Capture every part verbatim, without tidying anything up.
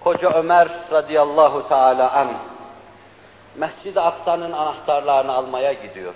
Koca Ömer radıyallahu teala anh, Mescid-i Aksa'nın anahtarlarını almaya gidiyor.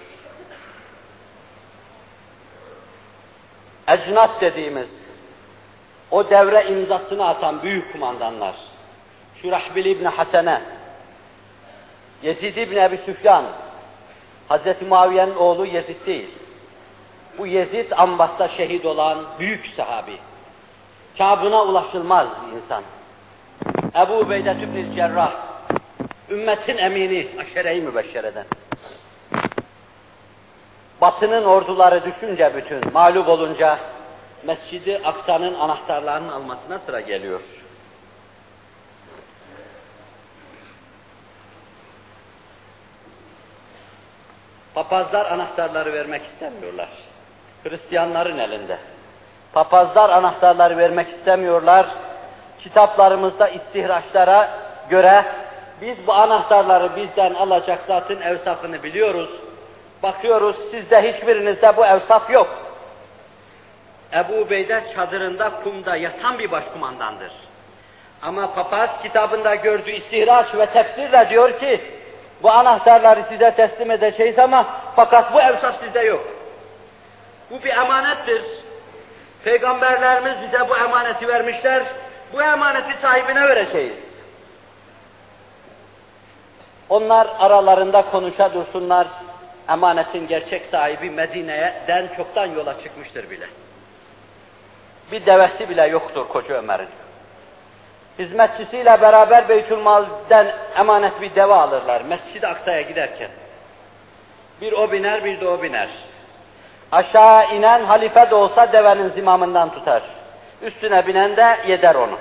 Ecnat dediğimiz, o devre imzasını atan büyük kumandanlar, Şurahbil İbni Hasene, Yezid İbni Ebi Süfyan, Hazreti Muaviye'nin oğlu Yezid değil. Bu Yezid Ambas'ta şehit olan büyük sahabi. Kâbına ulaşılmaz bir insan. Ebu Ubeyde İbnül Cerrah, ümmetin emini, aşere-i mübeşşereden. Batının orduları düşünce bütün, mağlup olunca Mescid-i Aksa'nın anahtarlarının almasına sıra geliyor. Papazlar anahtarları vermek istemiyorlar. Hristiyanların elinde. Papazlar anahtarları vermek istemiyorlar. Kitaplarımızda istihraçlara göre biz bu anahtarları bizden alacak zatın evsafını biliyoruz. Bakıyoruz sizde hiçbirinizde bu evsaf yok. Ebu Ubeyde çadırında kumda yatan bir başkumandandır. Ama papaz kitabında gördüğü istihraç ve tefsirle diyor ki bu anahtarları size teslim edeceğiz ama fakat bu evsaf sizde yok. Bu bir emanettir. Peygamberlerimiz bize bu emaneti vermişler. Bu emaneti sahibine vereceğiz. Onlar aralarında konuşa dursunlar. Emanetin gerçek sahibi Medine'den çoktan yola çıkmıştır bile. Bir devesi bile yoktur Koca Ömer'in. Hizmetçisiyle beraber Beytülmal'den emanet bir deve alırlar Mescid-i Aksa'ya giderken. Bir o biner, bir de o biner. Aşağı inen halife de olsa devenin zimamından tutar. Üstüne binen de yeder onu.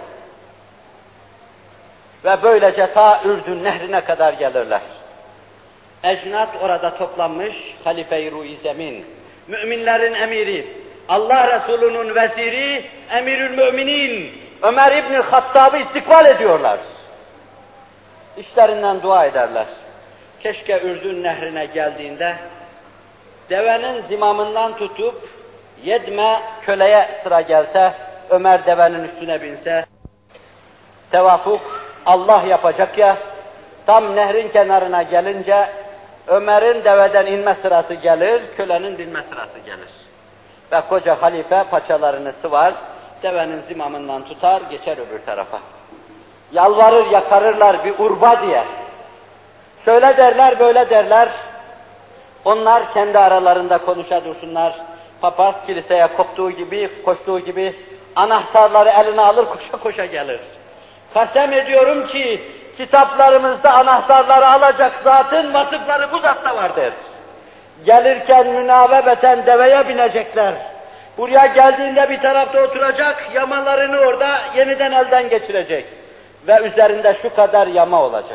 Ve böylece ta Ürdün nehrine kadar gelirler. Ecnat orada toplanmış, Halife-i Ruh-i Zemin, müminlerin emiri, Allah Resulü'nün veziri, Emirül Müminin, Ömer İbn-i Hattab'ı istikbal ediyorlar. İşlerinden dua ederler. Keşke Ürdün nehrine geldiğinde, devenin zimamından tutup, yedme köleye sıra gelse, Ömer devenin üstüne binse, tevafuk Allah yapacak ya, tam nehrin kenarına gelince, Ömer'in deveden inme sırası gelir, kölenin binme sırası gelir. Ve koca halife paçalarını sıvar, devenin zimamından tutar, geçer öbür tarafa. Yalvarır, yakarırlar bir urba diye. Şöyle derler, böyle derler. Onlar kendi aralarında konuşa dursunlar. Papaz kiliseye koptuğu gibi, koştuğu gibi anahtarları eline alır, koşa koşa gelir. Kasem ediyorum ki kitaplarımızda anahtarları alacak zatın vasıfları bu zatta vardır. Gelirken münavebeten deveye binecekler. Buraya geldiğinde bir tarafta oturacak, yamalarını orada yeniden elden geçirecek. Ve üzerinde şu kadar yama olacak.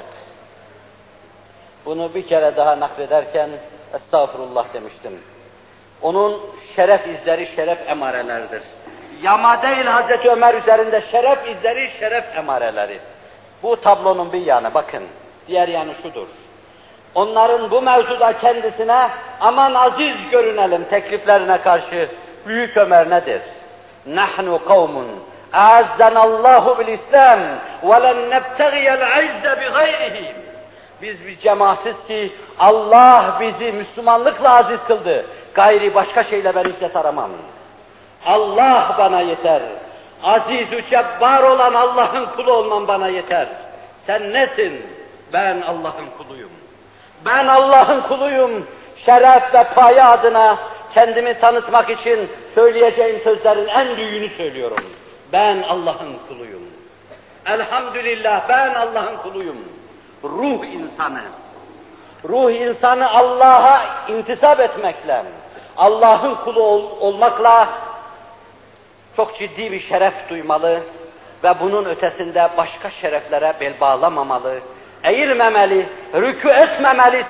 Bunu bir kere daha naklederken estağfurullah demiştim. Onun şeref izleri şeref emareleridir. Yama değil Hazreti Ömer üzerinde şeref izleri şeref emareleri. Bu tablonun bir yanı bakın. Diğer yanı şudur. Onların bu mevzuda kendisine aman aziz görünelim tekliflerine karşı Büyük Ömer nedir? Nahnu kavmun a'azzanallahu bil İslam ve len nebtagiyel izze bi gayrihi. Biz bir cemaatiz ki Allah bizi Müslümanlıkla aziz kıldı. Gayri başka şeyle ben izzet aramam. Allah bana yeter. Aziz-ü cebbar olan Allah'ın kulu olman bana yeter. Sen nesin? Ben Allah'ın kuluyum. Ben Allah'ın kuluyum. Şeref ve paye adına kendimi tanıtmak için söyleyeceğim sözlerin en büyüğünü söylüyorum. Ben Allah'ın kuluyum. Elhamdülillah ben Allah'ın kuluyum. Ruh insanı. Ruh insanı Allah'a intisap etmekle, Allah'ın kulu ol, olmakla çok ciddi bir şeref duymalı ve bunun ötesinde başka şereflere bel bağlamamalı, eğilmemeli, rükû etmemeli.